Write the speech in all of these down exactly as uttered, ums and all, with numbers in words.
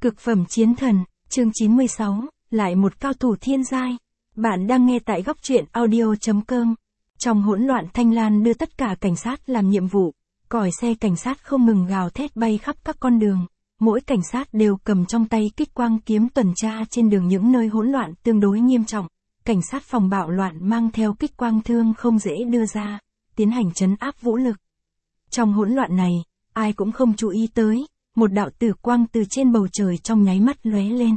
Cực phẩm chiến thần, chương chín mươi sáu, lại một cao thủ thiên giai. Bạn đang nghe tại góc truyện audio chấm com. Trong hỗn loạn, Thanh Lan đưa tất cả cảnh sát làm nhiệm vụ, còi xe cảnh sát không ngừng gào thét bay khắp các con đường. Mỗi cảnh sát đều cầm trong tay kích quang kiếm tuần tra trên đường những nơi hỗn loạn tương đối nghiêm trọng. Cảnh sát phòng bạo loạn mang theo kích quang thương không dễ đưa ra, tiến hành trấn áp vũ lực. Trong hỗn loạn này, ai cũng không chú ý tới, một đạo tử quang từ trên bầu trời trong nháy mắt lóe lên.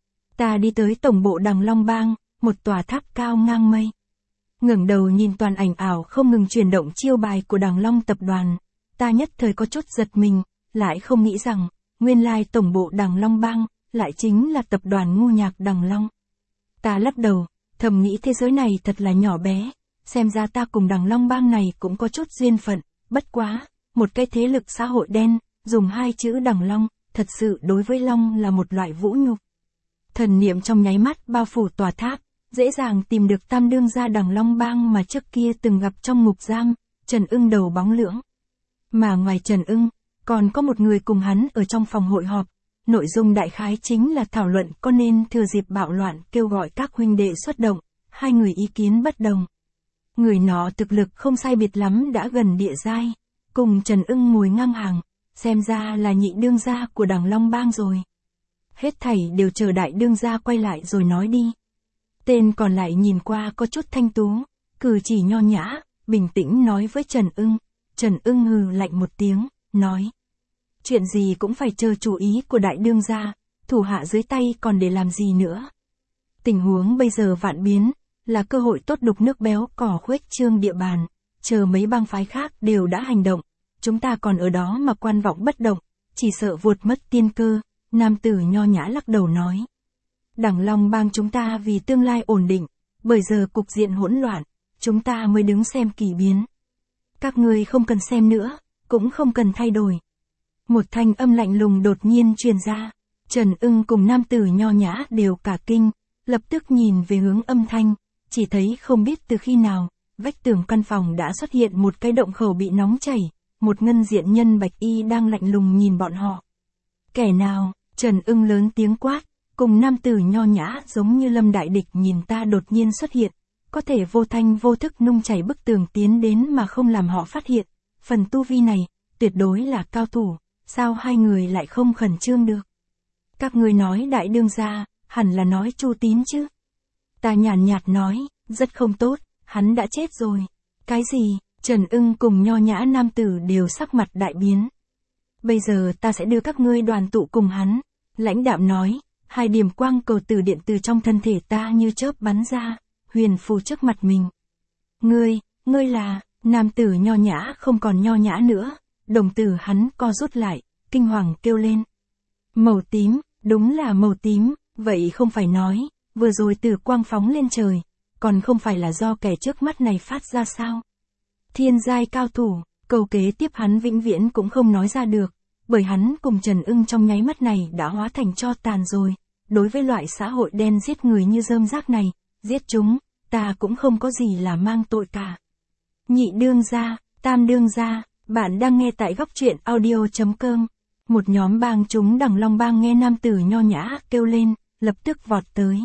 Ta đi tới tổng bộ Đằng Long Bang, một tòa tháp cao ngang mây. Ngẩng đầu nhìn toàn ảnh ảo không ngừng chuyển động chiêu bài của Đằng Long tập đoàn, ta nhất thời có chút giật mình, lại không nghĩ rằng, nguyên lai tổng bộ Đằng Long Bang, lại chính là tập đoàn ngu nhạc Đằng Long. Ta lắc đầu, thầm nghĩ thế giới này thật là nhỏ bé, xem ra ta cùng Đằng Long Bang này cũng có chút duyên phận, bất quá, một cái thế lực xã hội đen, dùng hai chữ Đằng Long, thật sự đối với Long là một loại vũ nhục. Thần niệm trong nháy mắt bao phủ tòa tháp, dễ dàng tìm được tam đương gia Đằng Long Bang mà trước kia từng gặp trong ngục giam, Trần Ưng đầu bóng lưỡng. Mà ngoài Trần Ưng, còn có một người cùng hắn ở trong phòng hội họp, nội dung đại khái chính là thảo luận có nên thừa dịp bạo loạn kêu gọi các huynh đệ xuất động, hai người ý kiến bất đồng. Người nọ thực lực không sai biệt lắm đã gần địa giai, cùng Trần Ưng ngồi ngang hàng, xem ra là nhị đương gia của Đằng Long Bang rồi. Hết thảy đều chờ đại đương gia quay lại rồi nói đi. Tên còn lại nhìn qua có chút thanh tú, cử chỉ nho nhã, bình tĩnh nói với Trần Ưng. Trần Ưng hừ lạnh một tiếng, nói. Chuyện gì cũng phải chờ chủ ý của đại đương gia, thủ hạ dưới tay còn để làm gì nữa. Tình huống bây giờ vạn biến, là cơ hội tốt đục nước béo cỏ khuếch trương địa bàn, chờ mấy bang phái khác đều đã hành động. Chúng ta còn ở đó mà quan vọng bất động, chỉ sợ vuột mất tiên cơ, nam tử nho nhã lắc đầu nói. Đằng Long Bang chúng ta vì tương lai ổn định, bởi giờ cục diện hỗn loạn, chúng ta mới đứng xem kỳ biến. Các ngươi không cần xem nữa, cũng không cần thay đổi. Một thanh âm lạnh lùng đột nhiên truyền ra, Trần Ưng cùng nam tử nho nhã đều cả kinh, lập tức nhìn về hướng âm thanh, chỉ thấy không biết từ khi nào, vách tường căn phòng đã xuất hiện một cái động khẩu bị nóng chảy. Một ngân diện nhân bạch y đang lạnh lùng nhìn bọn họ. Kẻ nào? Trần Ưng lớn tiếng quát, cùng nam tử nho nhã giống như lâm đại địch nhìn ta đột nhiên xuất hiện, có thể vô thanh vô thức nung chảy bức tường tiến đến mà không làm họ phát hiện. Phần tu vi này, tuyệt đối là cao thủ, sao hai người lại không khẩn trương được? Các người nói đại đương gia, hẳn là nói Chu Tín chứ? Ta nhàn nhạt nói, rất không tốt, hắn đã chết rồi. Cái gì? Trần Ưng cùng nho nhã nam tử đều sắc mặt đại biến. Bây giờ ta sẽ đưa các ngươi đoàn tụ cùng hắn. Lãnh đạm nói, hai điểm quang cầu từ điện từ trong thân thể ta như chớp bắn ra, huyền phù trước mặt mình. Ngươi, ngươi là, nam tử nho nhã không còn nho nhã nữa, đồng tử hắn co rút lại, kinh hoàng kêu lên. Màu tím, đúng là màu tím, vậy không phải nói, vừa rồi từ quang phóng lên trời, còn không phải là do kẻ trước mắt này phát ra sao? Thiên giai cao thủ, câu kế tiếp hắn vĩnh viễn cũng không nói ra được, bởi hắn cùng Trần Ưng trong nháy mắt này đã hóa thành tro tàn rồi. Đối với loại xã hội đen giết người như rơm rác này, giết chúng, ta cũng không có gì là mang tội cả. Nhị đương gia, tam đương gia, bạn đang nghe tại góc truyện audio chấm com. Một nhóm bang chúng Đằng Long Bang nghe nam tử nho nhã kêu lên, lập tức vọt tới.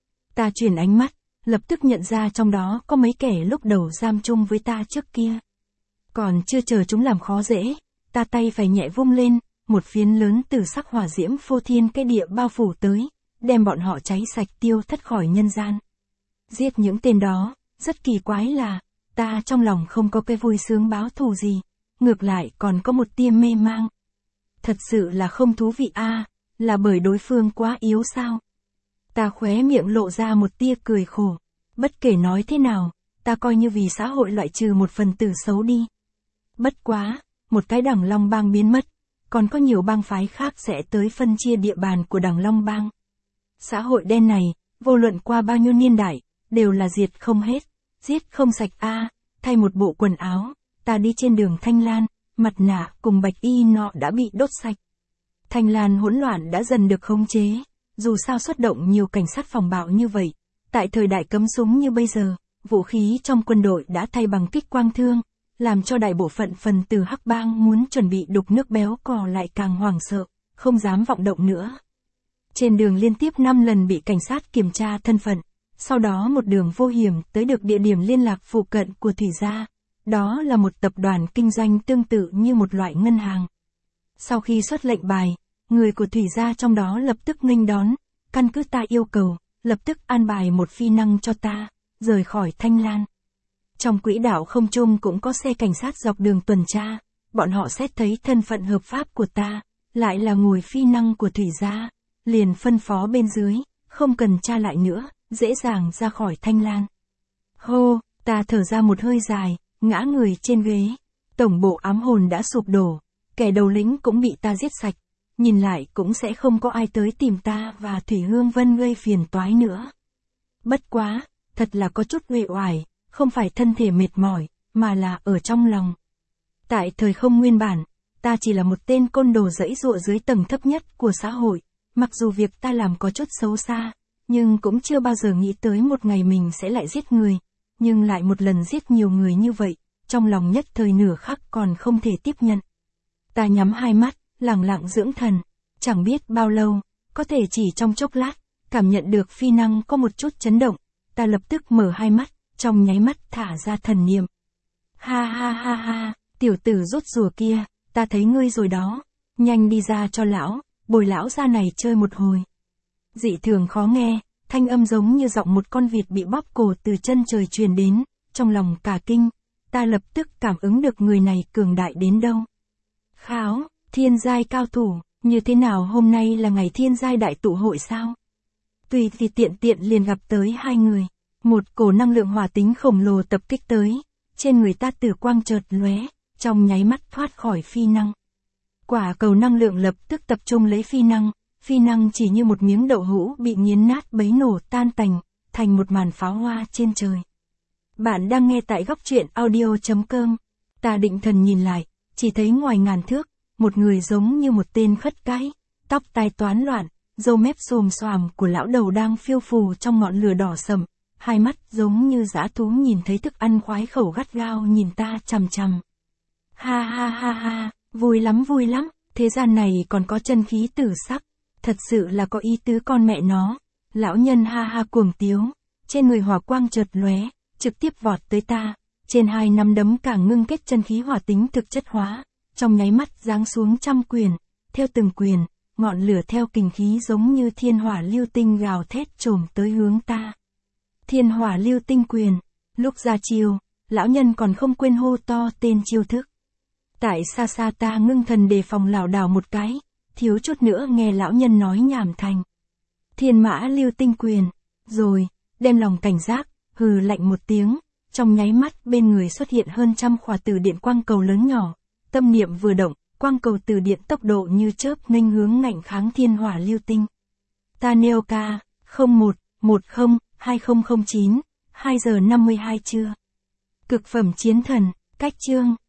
Ta chuyển ánh mắt, lập tức nhận ra trong đó có mấy kẻ lúc đầu giam chung với ta trước kia. Còn chưa chờ chúng làm khó dễ, ta tay phải nhẹ vung lên, một phiến lớn từ sắc hỏa diễm phô thiên cái địa bao phủ tới, đem bọn họ cháy sạch tiêu thất khỏi nhân gian. Giết những tên đó, rất kỳ quái là, ta trong lòng không có cái vui sướng báo thù gì, ngược lại còn có một tia mê mang. Thật sự là không thú vị a, à, là bởi đối phương quá yếu sao? Ta khóe miệng lộ ra một tia cười khổ. Bất kể nói thế nào, ta coi như vì xã hội loại trừ một phần tử xấu đi. Bất quá, một cái Đằng Long Bang biến mất, còn có nhiều bang phái khác sẽ tới phân chia địa bàn của Đằng Long Bang. Xã hội đen này, vô luận qua bao nhiêu niên đại, đều là diệt không hết, giết không sạch a. À, thay một bộ quần áo, ta đi trên đường Thanh Lan, mặt nạ cùng bạch y nọ đã bị đốt sạch. Thanh Lan hỗn loạn đã dần được khống chế. Dù sao xuất động nhiều cảnh sát phòng bạo như vậy, tại thời đại cấm súng như bây giờ, vũ khí trong quân đội đã thay bằng kích quang thương, làm cho đại bộ phận phần tử hắc bang muốn chuẩn bị đục nước béo cò lại càng hoảng sợ, không dám vọng động nữa. Trên đường liên tiếp năm lần bị cảnh sát kiểm tra thân phận, sau đó một đường vô hiểm tới được địa điểm liên lạc phụ cận của Thủy gia. Đó là một tập đoàn kinh doanh tương tự như một loại ngân hàng. Sau khi xuất lệnh bài, người của Thủy gia trong đó lập tức nghênh đón, căn cứ ta yêu cầu, lập tức an bài một phi năng cho ta, rời khỏi Thanh Lan. Trong quỹ đạo không trung cũng có xe cảnh sát dọc đường tuần tra, bọn họ xét thấy thân phận hợp pháp của ta, lại là ngồi phi năng của Thủy gia, liền phân phó bên dưới, không cần tra lại nữa, dễ dàng ra khỏi Thanh Lan. Hô, ta thở ra một hơi dài, ngã người trên ghế, tổng bộ ám hồn đã sụp đổ, kẻ đầu lĩnh cũng bị ta giết sạch, nhìn lại cũng sẽ không có ai tới tìm ta và Thủy Hương Vân gây phiền toái nữa. Bất quá, thật là có chút uể oải, không phải thân thể mệt mỏi, mà là ở trong lòng. Tại thời không nguyên bản, ta chỉ là một tên côn đồ giãy giụa dưới tầng thấp nhất của xã hội, mặc dù việc ta làm có chút xấu xa, nhưng cũng chưa bao giờ nghĩ tới một ngày mình sẽ lại giết người, nhưng lại một lần giết nhiều người như vậy, trong lòng nhất thời nửa khắc còn không thể tiếp nhận. Ta nhắm hai mắt, lặng lặng dưỡng thần, chẳng biết bao lâu, có thể chỉ trong chốc lát, cảm nhận được phi năng có một chút chấn động, ta lập tức mở hai mắt, trong nháy mắt thả ra thần niệm. Ha ha ha ha, tiểu tử rốt rùa kia, ta thấy ngươi rồi đó, nhanh đi ra cho lão, bồi lão ra này chơi một hồi. Dị thường khó nghe, thanh âm giống như giọng một con vịt bị bóp cổ từ chân trời truyền đến, trong lòng cả kinh, ta lập tức cảm ứng được người này cường đại đến đâu. Kháo, thiên giai cao thủ, như thế nào hôm nay là ngày thiên giai đại tụ hội sao? Tùy thì tiện tiện liền gặp tới hai người, một cổ năng lượng hỏa tính khổng lồ tập kích tới, trên người ta tử quang chợt lóe, trong nháy mắt thoát khỏi phi năng. Quả cầu năng lượng lập tức tập trung lấy phi năng, phi năng chỉ như một miếng đậu hũ bị nghiến nát bấy nổ tan tành, thành một màn pháo hoa trên trời. Bạn đang nghe tại góc truyện audio chấm com. Ta định thần nhìn lại, chỉ thấy ngoài ngàn thước, một người giống như một tên khất cái, tóc tai toán loạn, râu mép xồm xoàm của lão đầu đang phiêu phù trong ngọn lửa đỏ sậm, hai mắt giống như dã thú nhìn thấy thức ăn khoái khẩu gắt gao nhìn ta chằm chằm. Ha ha ha ha, vui lắm vui lắm, thế gian này còn có chân khí tử sắc, thật sự là có ý tứ con mẹ nó. Lão nhân ha ha cuồng tiếu, trên người hỏa quang chợt lóe, trực tiếp vọt tới ta, trên hai nắm đấm càng ngưng kết chân khí hỏa tính thực chất hóa, trong nháy mắt giáng xuống trăm quyền, theo từng quyền, ngọn lửa theo kình khí giống như thiên hỏa lưu tinh gào thét trồm tới hướng ta. Thiên hỏa lưu tinh quyền, lúc ra chiêu, lão nhân còn không quên hô to tên chiêu thức. Tại xa xa ta ngưng thần đề phòng lảo đảo một cái, thiếu chút nữa nghe lão nhân nói nhảm thành thiên mã lưu tinh quyền, rồi, đem lòng cảnh giác, hừ lạnh một tiếng, trong nháy mắt bên người xuất hiện hơn trăm khỏa từ điện quang cầu lớn nhỏ, tâm niệm vừa động, quang cầu từ điện tốc độ như chớp nghênh hướng ngạnh kháng thiên hỏa lưu tinh. Ta nêu ca, không một, một không, hai không không chín, hai giờ năm mươi hai trưa. Cực phẩm chiến thần, cách chương.